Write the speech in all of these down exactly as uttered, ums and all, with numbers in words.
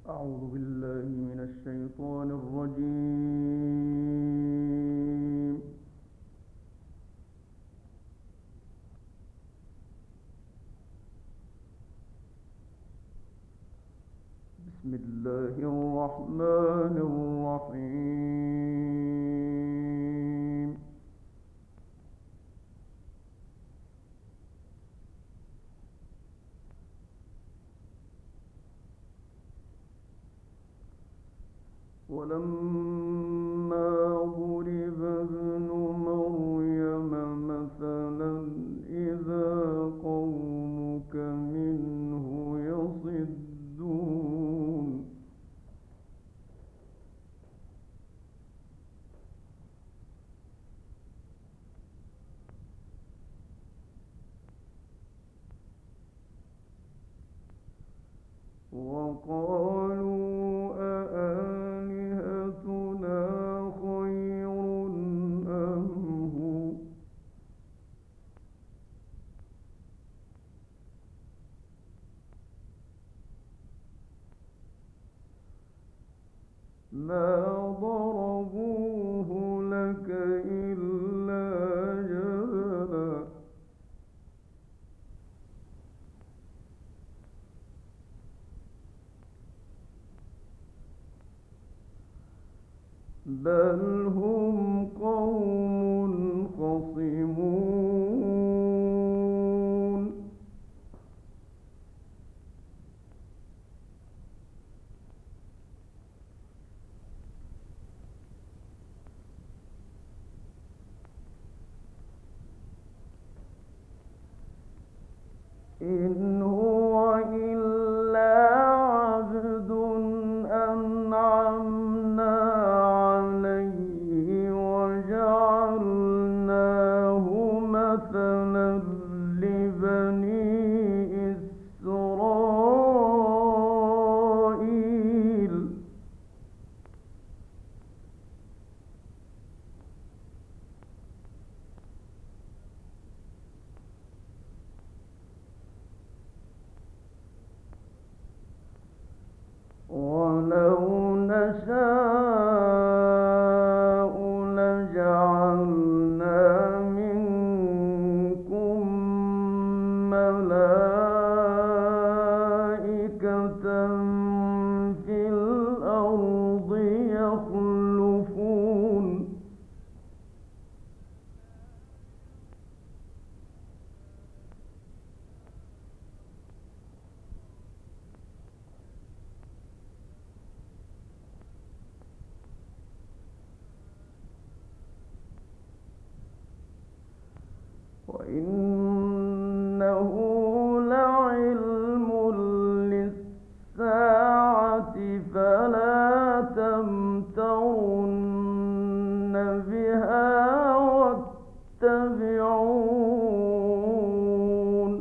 أعوذ بالله من الشيطان الرجيم. بسم الله الرحمن الرحيم. ولما ضرب ابن مريم مثلا إذا قومك منه يصدون. وقالوا أآلهتنا خير أم هو ما ضربوه لك إلا جدلا. بل هم قوم خصمون. إن هو إلا عبد أنعمنا عليه وجعلناه مثلا لبني إسرائيل. ولو نشاء لجعلنا منكم ملائكة في الأرض يخلفون. وإنه لعلم للساعة فلا تمترن بها واتبعون.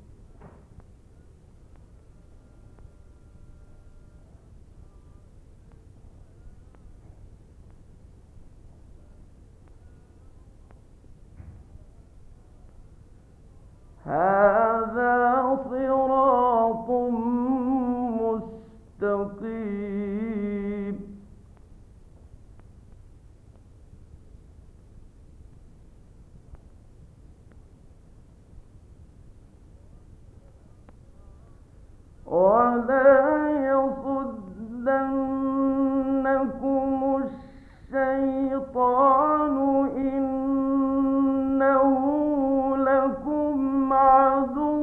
هذا صراط مستقيم. ولا يصدنكم الشيطان إنه لكم عدو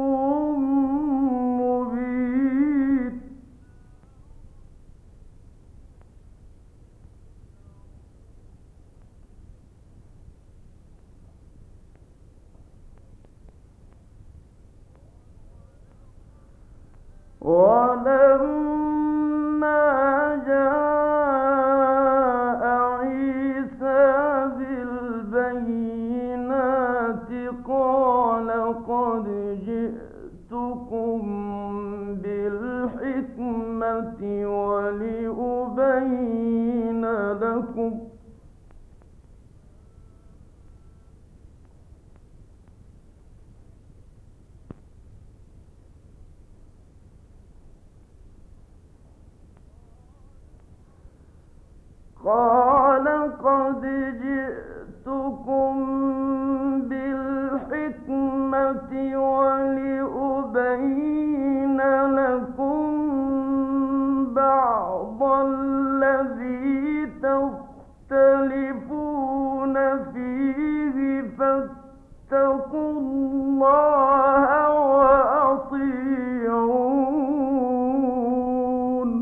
مبين. ولما جاء عيسى بالبينات قال قد جئتكم بالحكمة ولأبين لكم قال قد جئتكم بالحكمة ولأبين لكم بعض الذي تختلفون فيه فاتقوا الله وأطيعون.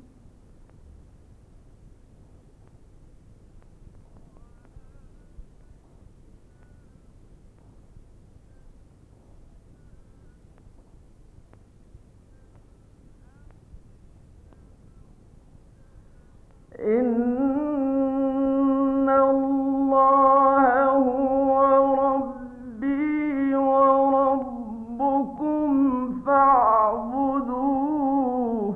إن الله هو ربي وربكم فاعبدوه.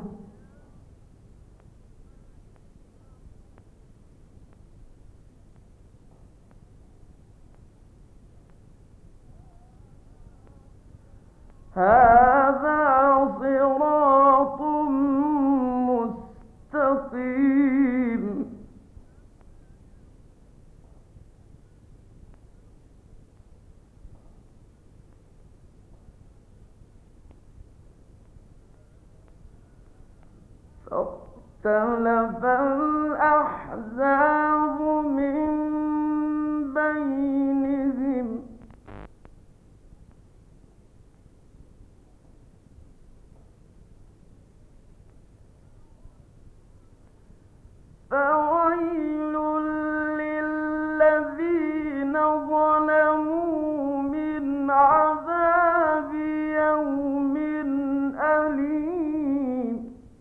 هذا صراط مستقيم. فاختلف الأحزاب من بينهم فويل للذين ظلموا من عذاب يوم أليم.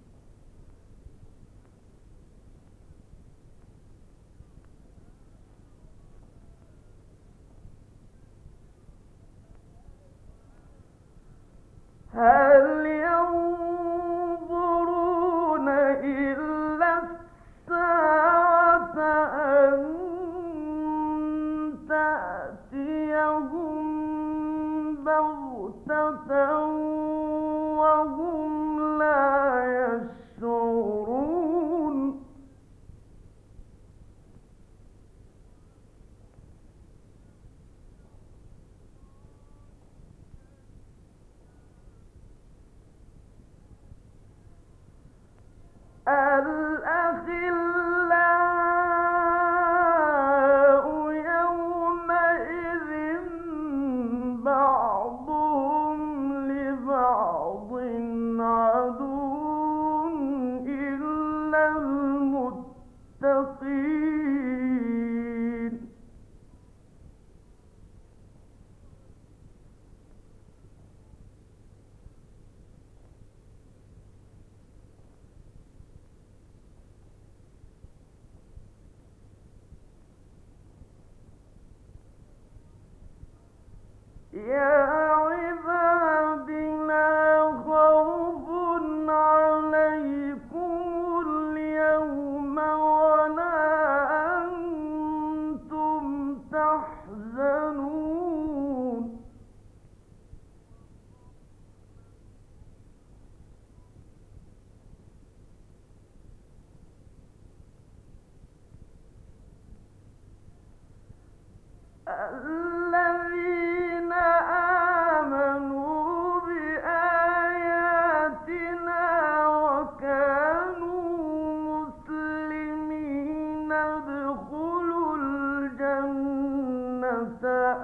هل ينظرون إلا الساعة أن تأتيهم بغتة وهم لا يشعرون. الأخلاء يومئذ بعضهم لبعض عدو إلا المتقين. يا عباد لا خوف عليكم اليوم ولا أنتم تحزنون. الذين آمنوا بآياتنا وكانوا مسلمين ادخلوا الجنة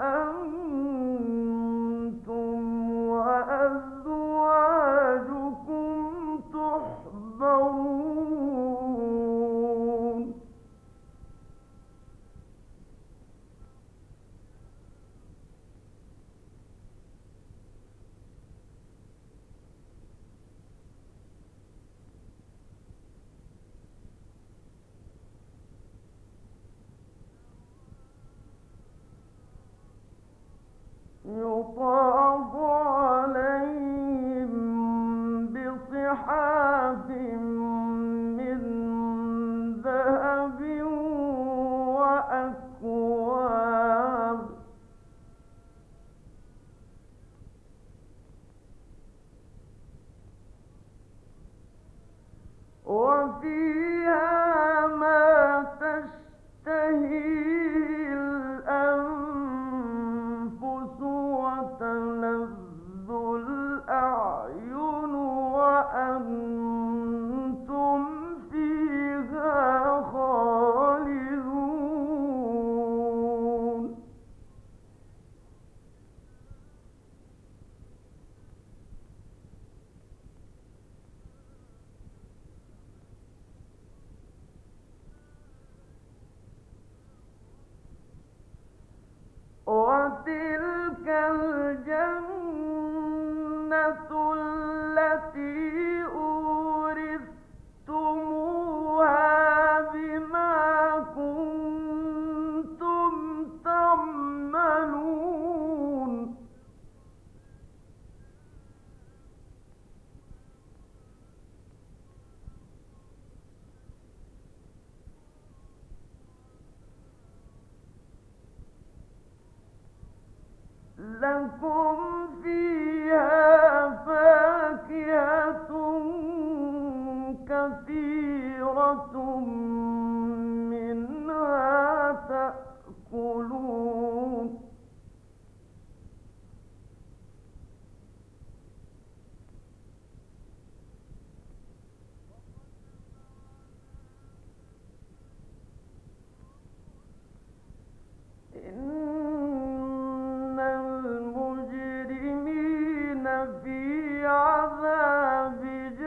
أنتم وأزواجكم تحبرون. يطاف عليهم بصحاف من ذهب وأكواب وفيها ما أنتم فيها خالدون وتلك الجنة التي أورثتموها بما كنتم تعملون لكم فيها فاكهة كثيرة منها تأكلون إن المجرمين في عذاب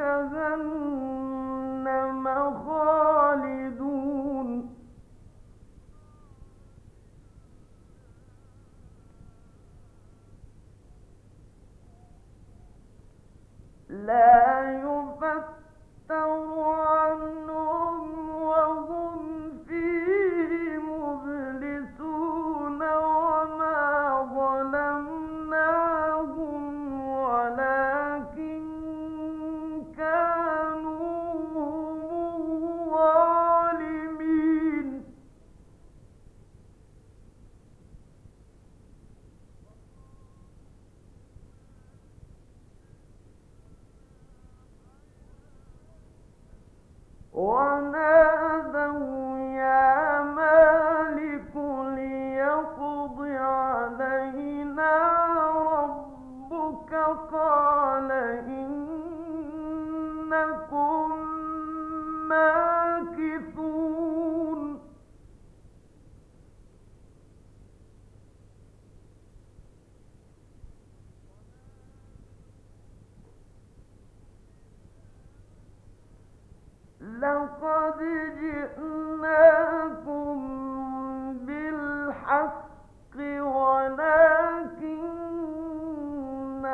جهنم خالدون لا يفتر عنهم وهم فيه مبلسون وما ظلمناهم ولكن كانوا هم الظالمين ونادوا يا مالك ليقض علينا ربك قال إنكم ماكثون لقد جئناكم بالحق ولكن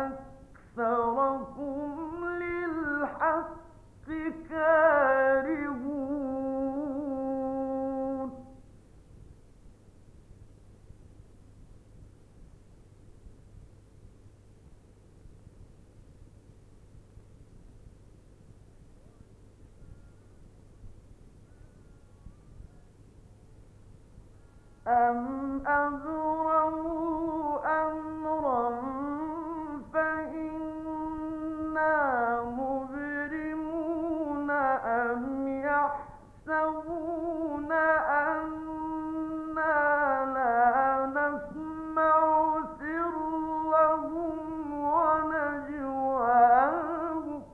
أكثركم للحق كارهون أم أبرموا أمرا فإنا مبرمون أم يحسبون أنا لا نسمع سرهم ونجواهم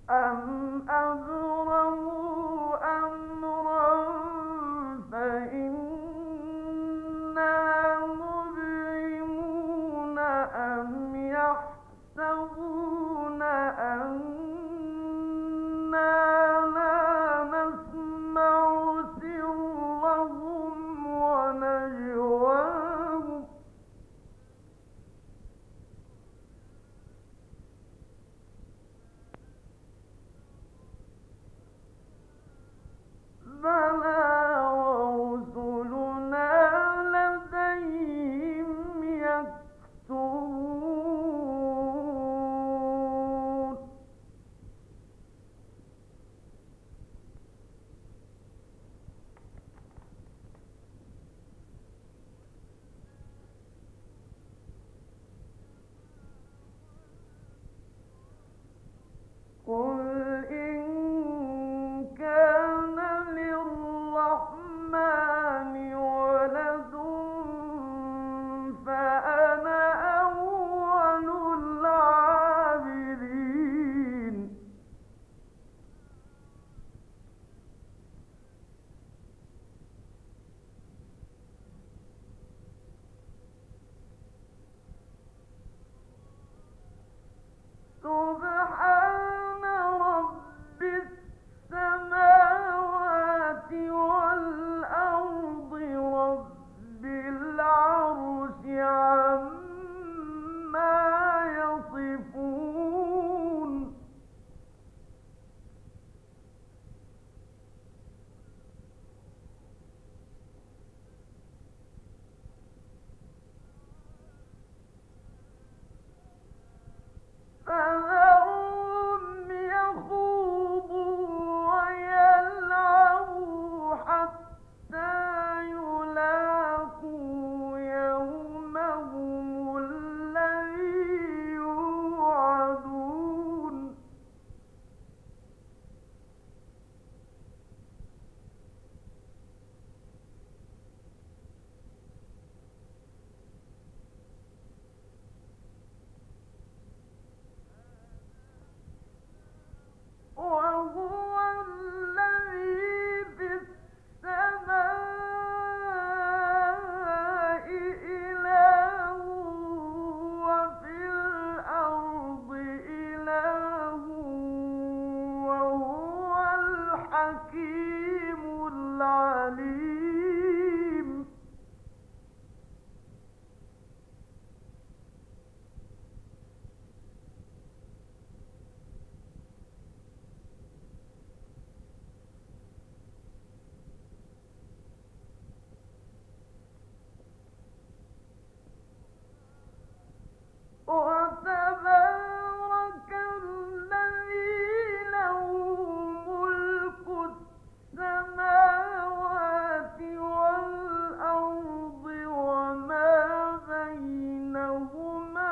أَمْ أَبْرَمُوا أَمْرًا فَإِنَّا مُبْرِمُونَ أَمْ يَحْسَبُونَ أَنَّا لَا نَسْمَعُ سِرَّهُمْ وَنَجْوَاهُمْ بَلَىٰ وَرُسُلُنَا لَدَيْهِمْ يَكْتُبُونَ قُلْ إِن كَانَ لِلرَّحْمَٰنِ وَلَدٌ فَأَنَا أَوَّلُ الْعَابِدِينَ سُبْحَانَ رَبِّ السَّمَاوَاتِ وَالْأَرْضِ رَبِّ الْعَرْشِ عَمَّا يَصِفُونَ فَذَرْهُمْ يَخُوضُوا وَيَلْعَبُوا حَتَّىٰ يُلَاقُوا يَوْمَهُمُ الَّذِي يُوعَدُونَ وَهُوَ الَّذِي فِي السَّمَاءِ إِلَٰهٌ وَفِي الْأَرْضِ إِلَٰهٌ وَهُوَ الْحَكِيمُ الْعَلِيمُ وَتَبَارَكَ الَّذِي لَهُ مُلْكُ السَّمَاوَاتِ وَالْأَرْضِ وَمَا بَيْنَهُمَا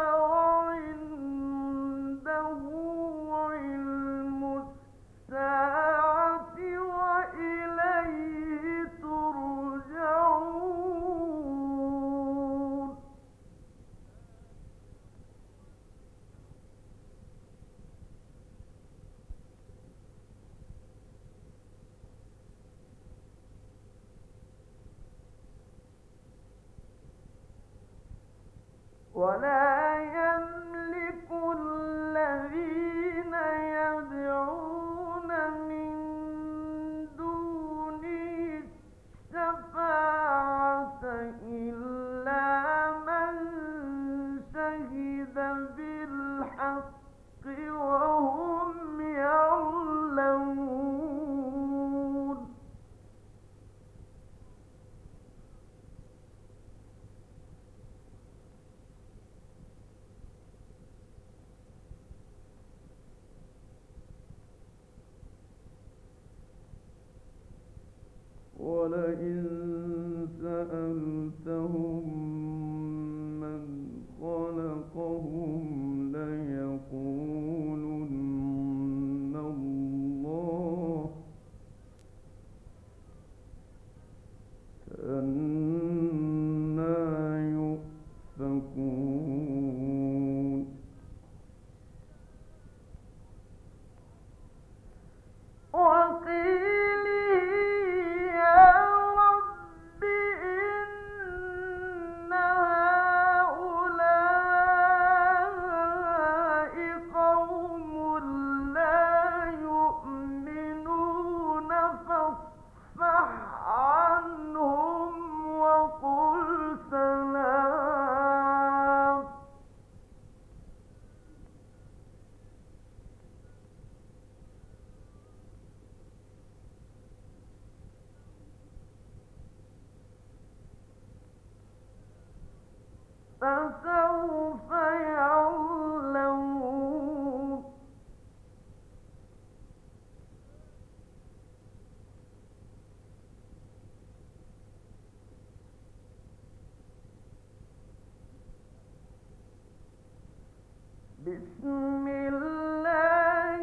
وَعِندَهُ عِلْمُ السَّاعَةِ وَإِلَيْهِ تُرْجَعُونَ وَلَا يَمْلِكُ الَّذِينَ يَدْعُونَ مِن دُونِهِ الشَّفَاعَةَ إِلَّا مَن شَهِدَ بِالْحَقِّ وَهُمْ يَعْلَمُونَ وَلَئِن سَأَلْتَهُم مَّنْ خَلَقَهُمْ لَيَقُولُنَّ اللَّهُ فَأَنَّىٰ يُؤْفَكُونَ فسوف يعلمون بسم الله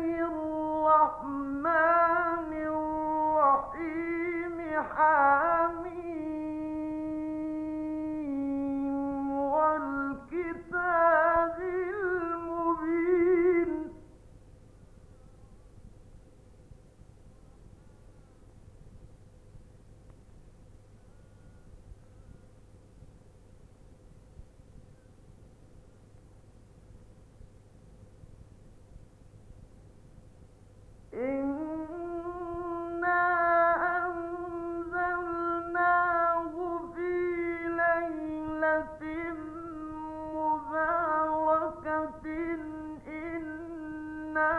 الرحمن الرحيم حميم والكتاب المبين إنا أنزلناه في ليلة مباركة إنا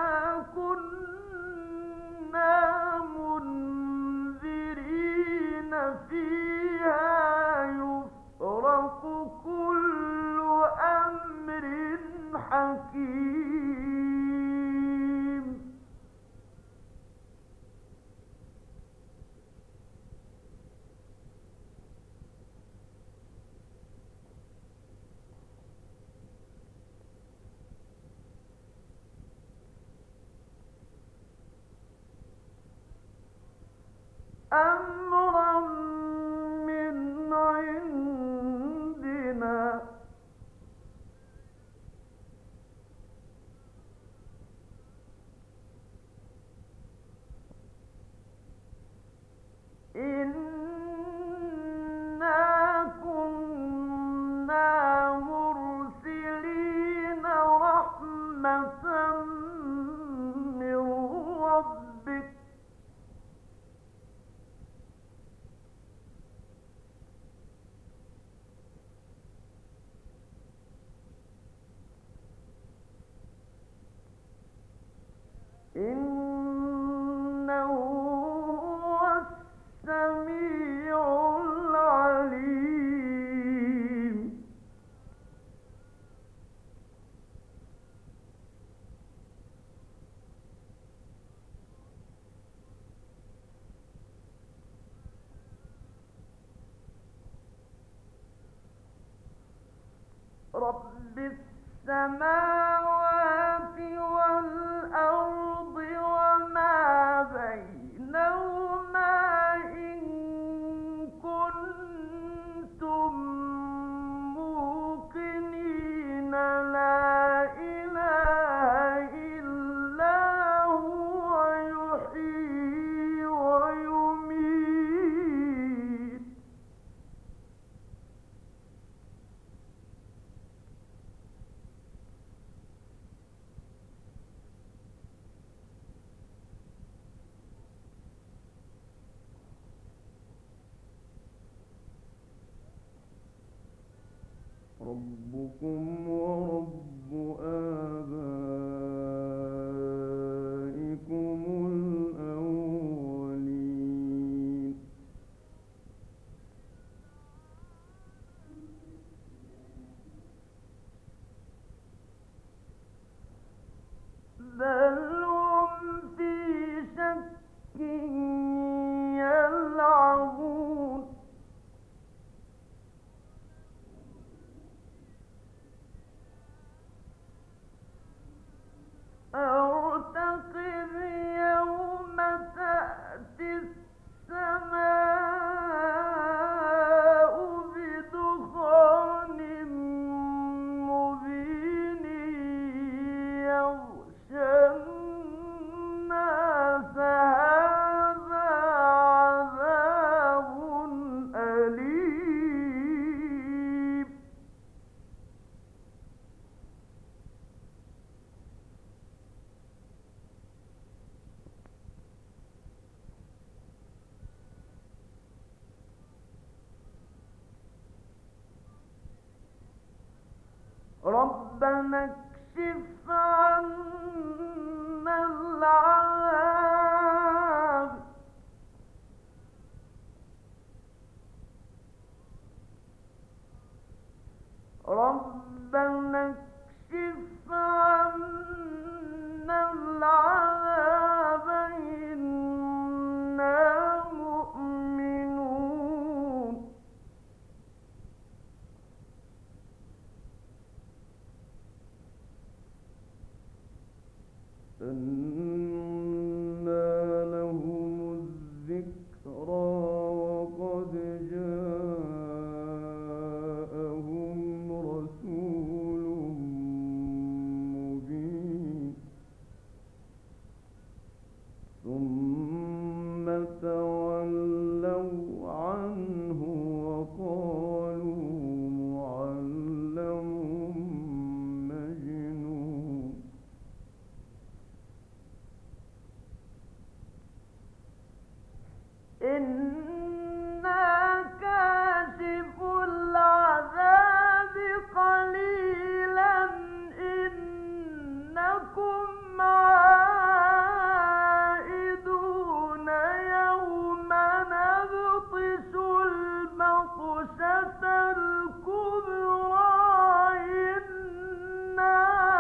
كنا منذرين فيها يفرق كل أمر حكيم أمرا من عندنا إنا كنا مرسلين رحمة من ربك إنه هو السميع العليم رب السماوات والأرض وما بينهما إن كنتم موقنين لا إله إلا هو يحيي ويميت ربكم ورب آبائكم الأولين بل هم في شك يلعبون أرتقب يوم تأتي السماء بدخان مبين يغشى الناس هذا عذاب أليم ربنا اكشف عنا العذاب ربنا اكشف عنا العذاب إنا مؤمنون أنى لهم الذكرى وقد جاءهم رسول مبين ثم تولوا عنه وقالوا معلم مجنون إنا كاشف العذاب قليلا إنكم عائدون يوم نبطش البطشة الكبرى إنا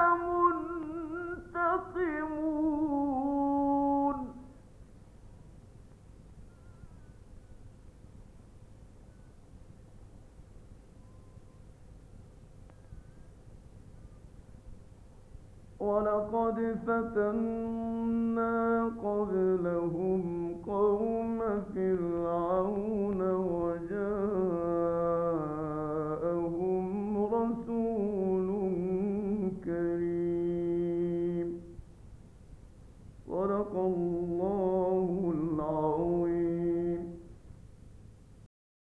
منتقمون ولقد فتنا قبلهم قوم فرعون